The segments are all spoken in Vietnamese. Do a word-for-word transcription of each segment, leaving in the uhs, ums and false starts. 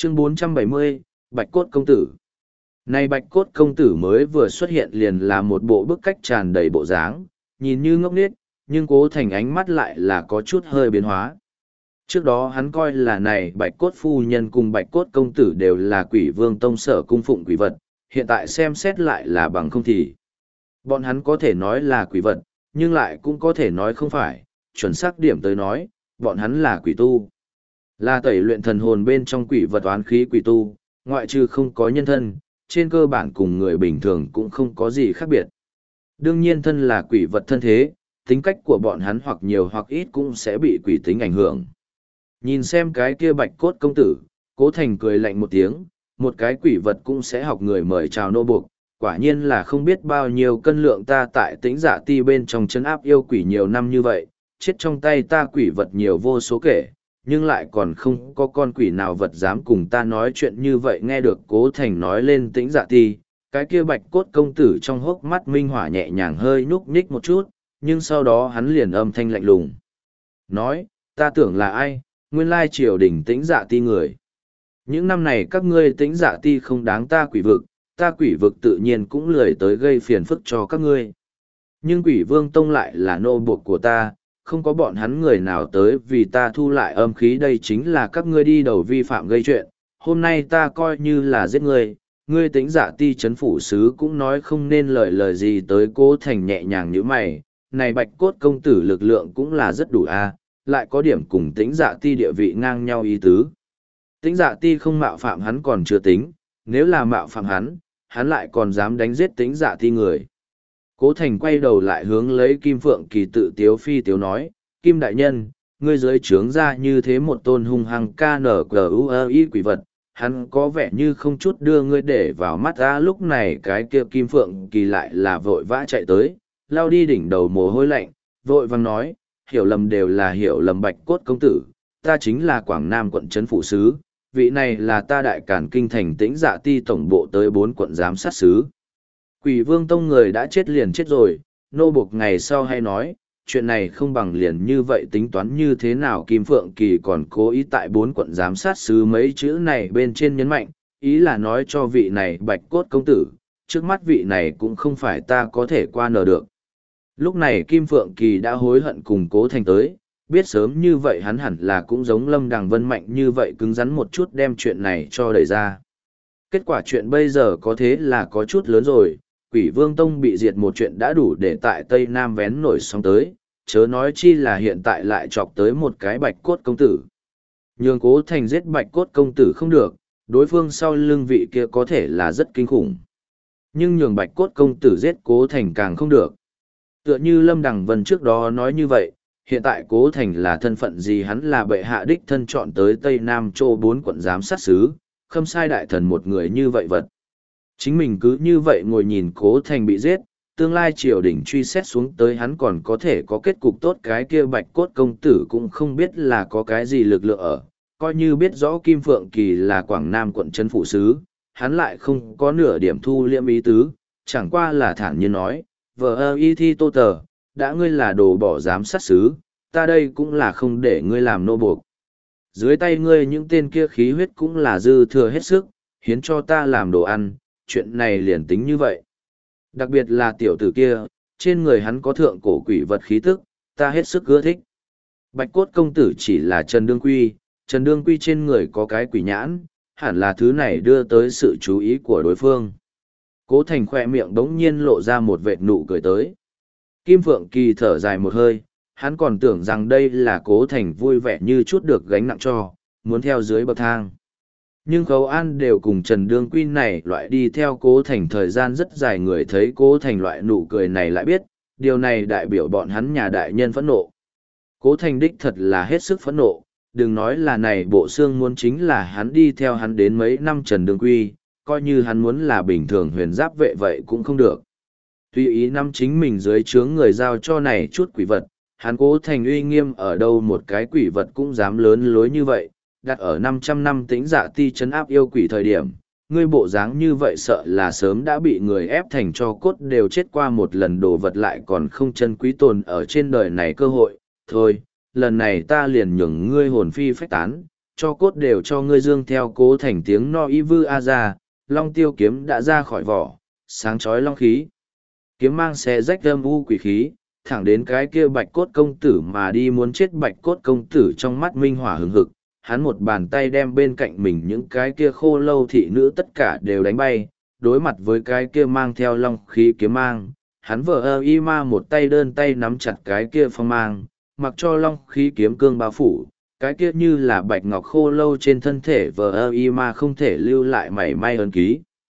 Chương bốn trăm bảy mươi, Bạch Cốt Công Tử. Này Bạch Cốt Công Tử mới vừa xuất hiện liền là một bộ bức cách tràn đầy bộ dáng, nhìn như ngốc nghếch, nhưng Cố Thành ánh mắt lại là có chút hơi biến hóa. Trước đó hắn coi là này Bạch Cốt Phu Nhân cùng Bạch Cốt Công Tử đều là Quỷ Vương Tông sở cung phụng quỷ vật, hiện tại xem xét lại là bằng không thì. Bọn hắn có thể nói là quỷ vật, nhưng lại cũng có thể nói không phải, chuẩn xác điểm tới nói, bọn hắn là quỷ tu. Là tẩy luyện thần hồn bên trong quỷ vật oán khí quỷ tu, ngoại trừ không có nhân thân, trên cơ bản cùng người bình thường cũng không có gì khác biệt. Đương nhiên thân là quỷ vật thân thế, tính cách của bọn hắn hoặc nhiều hoặc ít cũng sẽ bị quỷ tính ảnh hưởng. Nhìn xem cái kia Bạch Cốt Công Tử, Cố Thành cười lạnh một tiếng, một cái quỷ vật cũng sẽ học người mời chào nô buộc, quả nhiên là không biết bao nhiêu cân lượng ta tại Tĩnh Dạ Ti bên trong trấn áp yêu quỷ nhiều năm như vậy, chết trong tay ta quỷ vật nhiều vô số kể, nhưng lại còn không có con quỷ nào vật dám cùng ta nói chuyện như vậy. Nghe được Cố Thành nói lên Tĩnh Dạ Ti, cái kia Bạch Cốt Công Tử trong hốc mắt minh hỏa nhẹ nhàng hơi nhúc nhích một chút, nhưng sau đó hắn liền âm thanh lạnh lùng. Nói, ta tưởng là ai, nguyên lai triều đình Tĩnh Dạ Ti người. Những năm này các ngươi Tĩnh Dạ Ti không đáng ta quỷ vực, ta quỷ vực tự nhiên cũng lười tới gây phiền phức cho các ngươi. Nhưng Quỷ Vương Tông lại là nô buộc của ta, không có bọn hắn người nào tới vì ta thu lại âm khí, đây chính là các ngươi đi đầu vi phạm gây chuyện. Hôm nay ta coi như là giết ngươi, ngươi Tĩnh Dạ Ti chấn phủ sứ cũng nói không nên lời lời gì tới. Cố Thành nhẹ nhàng như mày, này Bạch Cốt Công Tử lực lượng cũng là rất đủ a, lại có điểm cùng Tĩnh Dạ Ti địa vị ngang nhau ý tứ. Tĩnh Dạ Ti không mạo phạm hắn còn chưa tính, nếu là mạo phạm hắn, hắn lại còn dám đánh giết Tĩnh Dạ Ti người. Cố Thành quay đầu lại hướng lấy Kim Phượng Kỳ tự tiếu phi tiếu nói, Kim Đại Nhân, ngươi dưới trướng ra như thế một tôn hung hăng ca nở cờ u i quỷ vật, hắn có vẻ như không chút đưa ngươi để vào mắt ra. Lúc này cái kia Kim Phượng Kỳ lại là vội vã chạy tới, lao đi đỉnh đầu mồ hôi lạnh, vội vàng nói, hiểu lầm đều là hiểu lầm Bạch Cốt Công Tử, ta chính là Quảng Nam quận trấn phủ sứ, vị này là ta Đại Càn Kinh thành Tĩnh Dạ Ti tổng bộ tới bốn quận giám sát sứ. Quỷ Vương Tông người đã chết liền chết rồi, nô buộc ngày sau hay nói, chuyện này không bằng liền như vậy tính toán như thế nào. Kim Phượng Kỳ còn cố ý tại bốn quận giám sát sứ mấy chữ này bên trên nhấn mạnh, ý là nói cho vị này Bạch Cốt Công Tử, trước mắt vị này cũng không phải ta có thể qua nở được. Lúc này Kim Phượng Kỳ đã hối hận cùng Cố Thành tới, biết sớm như vậy hắn hẳn là cũng giống Lâm Đằng Vân mạnh như vậy cứng rắn một chút đem chuyện này cho đẩy ra. Kết quả chuyện bây giờ có thế là có chút lớn rồi, Quỷ Vương Tông bị diệt một chuyện đã đủ để tại Tây Nam vén nổi sóng tới, chớ nói chi là hiện tại lại chọc tới một cái Bạch Cốt Công Tử. Nhường Cố Thành giết Bạch Cốt Công Tử không được, đối phương sau lưng vị kia có thể là rất kinh khủng. Nhưng nhường Bạch Cốt Công Tử giết Cố Thành càng không được. Tựa như Lâm Đằng Vân trước đó nói như vậy, hiện tại Cố Thành là thân phận gì, hắn là bệ hạ đích thân chọn tới Tây Nam Châu bốn quận giám sát sứ, khâm sai đại thần một người như vậy vật. Chính mình cứ như vậy ngồi nhìn Cố Thành bị giết, tương lai triều đình truy xét xuống tới hắn còn có thể có kết cục tốt, cái kia Bạch Cốt Công Tử cũng không biết là có cái gì lực lượng ở, coi như biết rõ Kim Phượng Kỳ là Quảng Nam quận trấn phủ sứ, hắn lại không có nửa điểm thu liễm ý tứ, chẳng qua là thản nhiên nói, vợ ơ y thi tô tờ, đã ngươi là đồ bỏ giám sát sứ, ta đây cũng là không để ngươi làm nô buộc. Dưới tay ngươi những tên kia khí huyết cũng là dư thừa hết sức, hiến cho ta làm đồ ăn, chuyện này liền tính như vậy. Đặc biệt là tiểu tử kia, trên người hắn có thượng cổ quỷ vật khí tức, ta hết sức ưa thích. Bạch Cốt Công Tử chỉ là Trần Đương Quy, Trần Đương Quy trên người có cái quỷ nhãn, hẳn là thứ này đưa tới sự chú ý của đối phương. Cố Thành khoe miệng đống nhiên lộ ra một vệt nụ cười tới. Kim Phượng Kỳ thở dài một hơi, hắn còn tưởng rằng đây là Cố Thành vui vẻ như chút được gánh nặng cho, muốn theo dưới bậc thang. Nhưng Khấu An đều cùng Trần Đương Quy này loại đi theo Cố Thành thời gian rất dài, người thấy Cố Thành loại nụ cười này lại biết, điều này đại biểu bọn hắn nhà đại nhân phẫn nộ. Cố Thành đích thật là hết sức phẫn nộ, đừng nói là này bộ xương muốn chính là hắn đi theo hắn đến mấy năm Trần Đương Quy, coi như hắn muốn là bình thường huyền giáp vệ vậy cũng không được. Tuy ý năm chính mình dưới trướng người giao cho này chút quỷ vật, hắn Cố Thành uy nghiêm ở đâu một cái quỷ vật cũng dám lớn lối như vậy, đặt ở năm trăm năm Tĩnh Dạ Ti trấn áp yêu quỷ thời điểm, ngươi bộ dáng như vậy sợ là sớm đã bị người ép thành cho cốt đều chết qua một lần, đồ vật lại còn không chân quý tồn ở trên đời này cơ hội. Thôi, lần này ta liền nhường ngươi hồn phi phách tán, cho cốt đều cho ngươi dương theo Cố Thành tiếng no y vư a ra, long tiêu kiếm đã ra khỏi vỏ, sáng chói long khí. Kiếm mang xé rách âm u quỷ khí, thẳng đến cái kia bạch cốt công tử mà đi muốn chết bạch cốt công tử trong mắt minh hỏa hừng hực. Hắn một bàn tay đem bên cạnh mình những cái kia khô lâu thị nữ tất cả đều đánh bay, đối mặt với cái kia mang theo long khí kiếm mang. Hắn vờ ơ y ma một tay đơn tay nắm chặt cái kia phong mang, mặc cho long khí kiếm cương bao phủ, cái kia như là bạch ngọc khô lâu trên thân thể vờ ơ y ma không thể lưu lại mảy may ấn ký.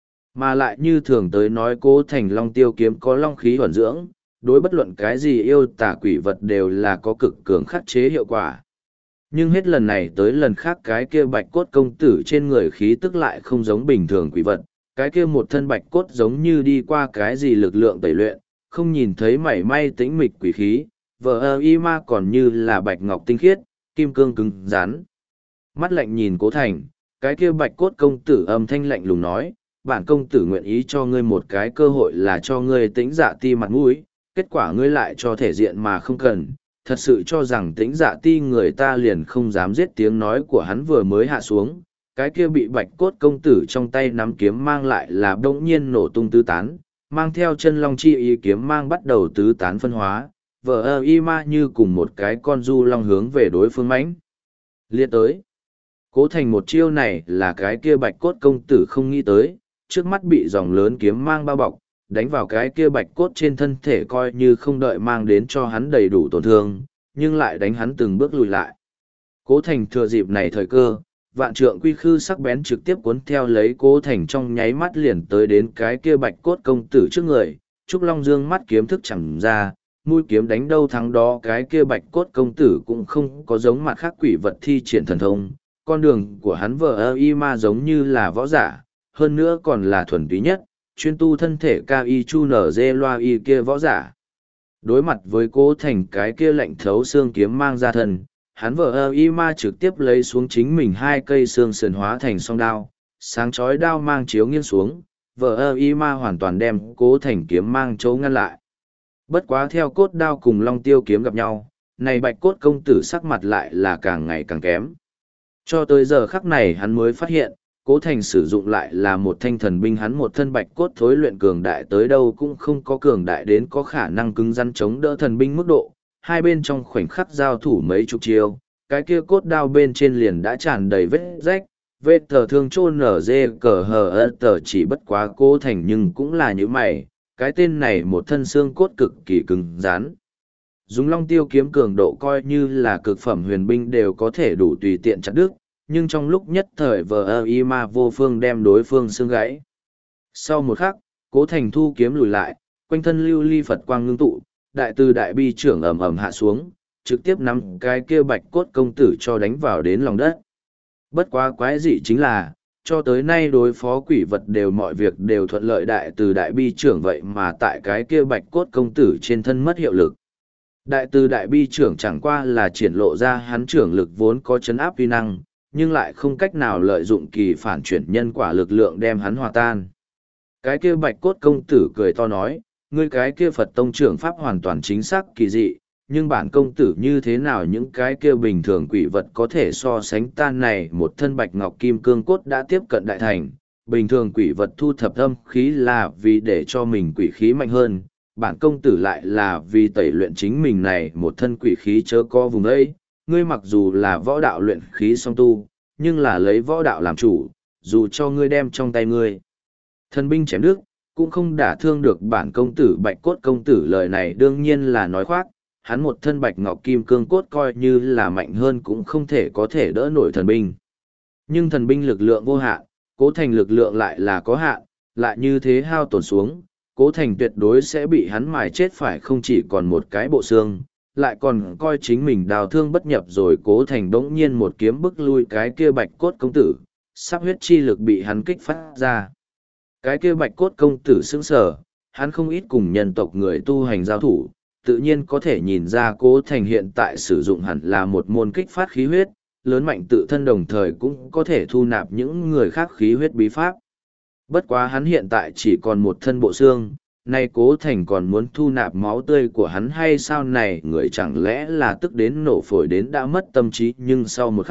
Mà lại như thường tới nói Cố Thành long tiêu kiếm có long khí huẩn dưỡng, đối bất luận cái gì yêu tà quỷ vật đều là có cực cường khắc chế hiệu quả. Nhưng hết lần này tới lần khác cái kia bạch cốt công tử trên người khí tức lại không giống bình thường quỷ vật, cái kia một thân bạch cốt giống như đi qua cái gì lực lượng tẩy luyện, không nhìn thấy mảy may tĩnh mịch quỷ khí, vờ ơ y ma còn như là bạch ngọc tinh khiết, kim cương cứng rắn. Mắt lạnh nhìn Cố Thành, cái kia bạch cốt công tử âm thanh lạnh lùng nói, bản công tử nguyện ý cho ngươi một cái cơ hội là cho ngươi tĩnh dạ ti mặt mũi, kết quả ngươi lại cho thể diện mà không cần, thật sự cho rằng tĩnh dạ ti người ta liền không dám giết. Tiếng nói của hắn vừa mới hạ xuống, cái kia bị bạch cốt công tử trong tay nắm kiếm mang lại là bỗng nhiên nổ tung tứ tán, mang theo chân long chi ý kiếm mang bắt đầu tứ tán phân hóa, vờ ơ y ma như cùng một cái con du long hướng về đối phương mãnh liệt tới. Cố Thành một chiêu này là cái kia bạch cốt công tử không nghĩ tới, trước mắt bị dòng lớn kiếm mang bao bọc, đánh vào cái kia bạch cốt trên thân thể coi như không đợi mang đến cho hắn đầy đủ tổn thương, nhưng lại đánh hắn từng bước lùi lại. Cố Thành thừa dịp này thời cơ, vạn trượng quy khư sắc bén trực tiếp cuốn theo lấy Cố Thành trong nháy mắt liền tới đến cái kia bạch cốt công tử trước người, Trúc Long Dương mắt kiếm thức chẳng ra, mũi kiếm đánh đâu thắng đó. Cái kia bạch cốt công tử cũng không có giống mặt khác quỷ vật thi triển thần thông, con đường của hắn vờ ơ y ma giống như là võ giả, hơn nữa còn là thuần túy nhất, chuyên tu thân thể ca y chu nở dê loa y kia võ giả. Đối mặt với Cố Thành cái kia lạnh thấu xương kiếm mang ra thân, hắn vờ ơ y ma trực tiếp lấy xuống chính mình hai cây xương sườn hóa thành song đao, sáng chói đao mang chiếu nghiêng xuống, vờ ơ y ma hoàn toàn đem Cố Thành kiếm mang chỗ ngăn lại. Bất quá theo cốt đao cùng long tiêu kiếm gặp nhau, này bạch cốt công tử sắc mặt lại là càng ngày càng kém. Cho tới giờ khắc này hắn mới phát hiện, Cố Thành sử dụng lại là một thanh thần binh, hắn một thân bạch cốt thối luyện cường đại tới đâu cũng không có cường đại đến có khả năng cứng rắn chống đỡ thần binh mức độ. Hai bên trong khoảnh khắc giao thủ mấy chục chiêu, cái kia cốt đao bên trên liền đã tràn đầy vết rách, vết tờ thương chôn nở dê cờ hờ ơ tờ chỉ bất quá Cố Thành nhưng cũng là như mày, cái tên này một thân xương cốt cực kỳ cứng rắn. Dùng long tiêu kiếm cường độ coi như là cực phẩm huyền binh đều có thể đủ tùy tiện chặt đứt, nhưng trong lúc nhất thời vờ ơ y ma vô phương đem đối phương xương gãy. Sau một khắc, Cố Thành thu kiếm lùi lại, quanh thân lưu ly Phật quang ngưng tụ, đại từ đại bi trưởng ầm ầm hạ xuống, trực tiếp nắm cái kia bạch cốt công tử cho đánh vào đến lòng đất. Bất quá quái dị chính là, cho tới nay đối phó quỷ vật đều mọi việc đều thuận lợi, đại từ đại bi trưởng vậy mà tại cái kia bạch cốt công tử trên thân mất hiệu lực. Đại từ đại bi trưởng chẳng qua là triển lộ ra hắn trưởng lực vốn có chấn áp uy năng, nhưng lại không cách nào lợi dụng kỳ phản chuyển nhân quả lực lượng đem hắn hòa tan. Cái kia bạch cốt công tử cười to nói, ngươi cái kia Phật tông trưởng pháp hoàn toàn chính xác kỳ dị, nhưng bản công tử như thế nào những cái kia bình thường quỷ vật có thể so sánh tan này. Một thân bạch ngọc kim cương cốt đã tiếp cận đại thành, bình thường quỷ vật thu thập âm khí là vì để cho mình quỷ khí mạnh hơn, bản công tử lại là vì tẩy luyện chính mình này một thân quỷ khí chớ có vùng ấy. Ngươi mặc dù là võ đạo luyện khí song tu, nhưng là lấy võ đạo làm chủ, dù cho ngươi đem trong tay ngươi thần binh chém đứt, cũng không đả thương được bản công tử. Bạch cốt công tử lời này đương nhiên là nói khoác, hắn một thân bạch ngọc kim cương cốt coi như là mạnh hơn cũng không thể có thể đỡ nổi thần binh. Nhưng thần binh lực lượng vô hạn, Cố Thành lực lượng lại là có hạn, lại như thế hao tổn xuống, Cố Thành tuyệt đối sẽ bị hắn mài chết, phải không chỉ còn một cái bộ xương, lại còn coi chính mình đào thương bất nhập rồi. Cố Thành đống nhiên một kiếm bức lui cái kia bạch cốt công tử, sắp huyết chi lực bị hắn kích phát ra. Cái kia bạch cốt công tử sững sờ, hắn không ít cùng nhân tộc người tu hành giao thủ, tự nhiên có thể nhìn ra Cố Thành hiện tại sử dụng hẳn là một môn kích phát khí huyết, lớn mạnh tự thân đồng thời cũng có thể thu nạp những người khác khí huyết bí pháp. Bất quá hắn hiện tại chỉ còn một thân bộ xương, nay Cố Thành còn muốn thu nạp máu tươi của hắn hay sao này, người chẳng lẽ là tức đến nổ phổi đến đã mất tâm trí. Nhưng sau một khắc,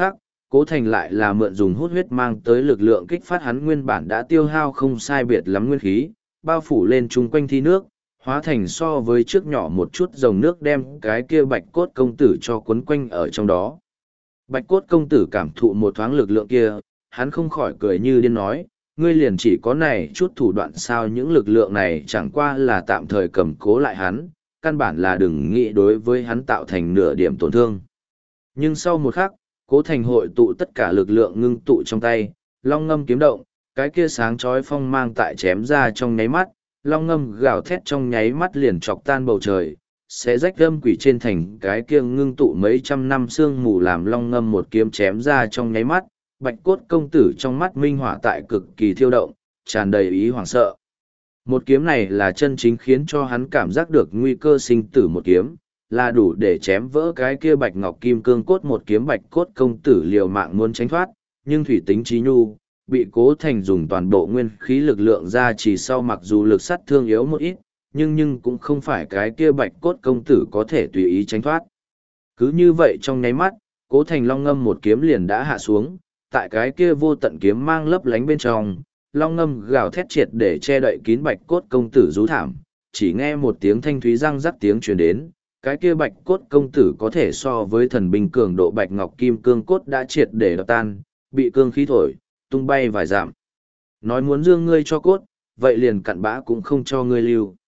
Cố Thành lại là mượn dùng hút huyết mang tới lực lượng kích phát hắn nguyên bản đã tiêu hao không sai biệt lắm nguyên khí, bao phủ lên chung quanh thi nước, hóa thành so với trước nhỏ một chút dòng nước đem cái kia bạch cốt công tử cho quấn quanh ở trong đó. Bạch cốt công tử cảm thụ một thoáng lực lượng kia, hắn không khỏi cười như điên nói, ngươi liền chỉ có này chút thủ đoạn sao, những lực lượng này chẳng qua là tạm thời cầm cố lại hắn, căn bản là đừng nghĩ đối với hắn tạo thành nửa điểm tổn thương. Nhưng sau một khắc, Cố Thành hội tụ tất cả lực lượng ngưng tụ trong tay, long ngâm kiếm động, cái kia sáng chói phong mang tại chém ra trong nháy mắt, long ngâm gào thét trong nháy mắt liền chọc tan bầu trời, sẽ rách âm quỷ trên thành cái kia ngưng tụ mấy trăm năm sương mù làm long ngâm một kiếm chém ra trong nháy mắt, bạch cốt công tử trong mắt minh hỏa tại cực kỳ thiêu động, tràn đầy ý hoảng sợ. Một kiếm này là chân chính khiến cho hắn cảm giác được nguy cơ sinh tử một kiếm, là đủ để chém vỡ cái kia bạch ngọc kim cương cốt một kiếm. Bạch cốt công tử liều mạng muốn tránh thoát, nhưng thủy tính trí nhu, bị Cố Thành dùng toàn bộ nguyên khí lực lượng ra chỉ sau, mặc dù lực sát thương yếu một ít, nhưng nhưng cũng không phải cái kia bạch cốt công tử có thể tùy ý tránh thoát. Cứ như vậy trong nháy mắt, Cố Thành long ngâm một kiếm liền đã hạ xuống, tại cái kia vô tận kiếm mang lấp lánh bên trong, long ngâm gào thét triệt để che đậy kín bạch cốt công tử rú thảm, chỉ nghe một tiếng thanh thúy răng rắc tiếng truyền đến, cái kia bạch cốt công tử có thể so với thần binh cường độ bạch ngọc kim cương cốt đã triệt để đập tan, bị cương khí thổi, tung bay vài dặm. Nói muốn dương ngươi cho cốt, vậy liền cặn bã cũng không cho ngươi lưu.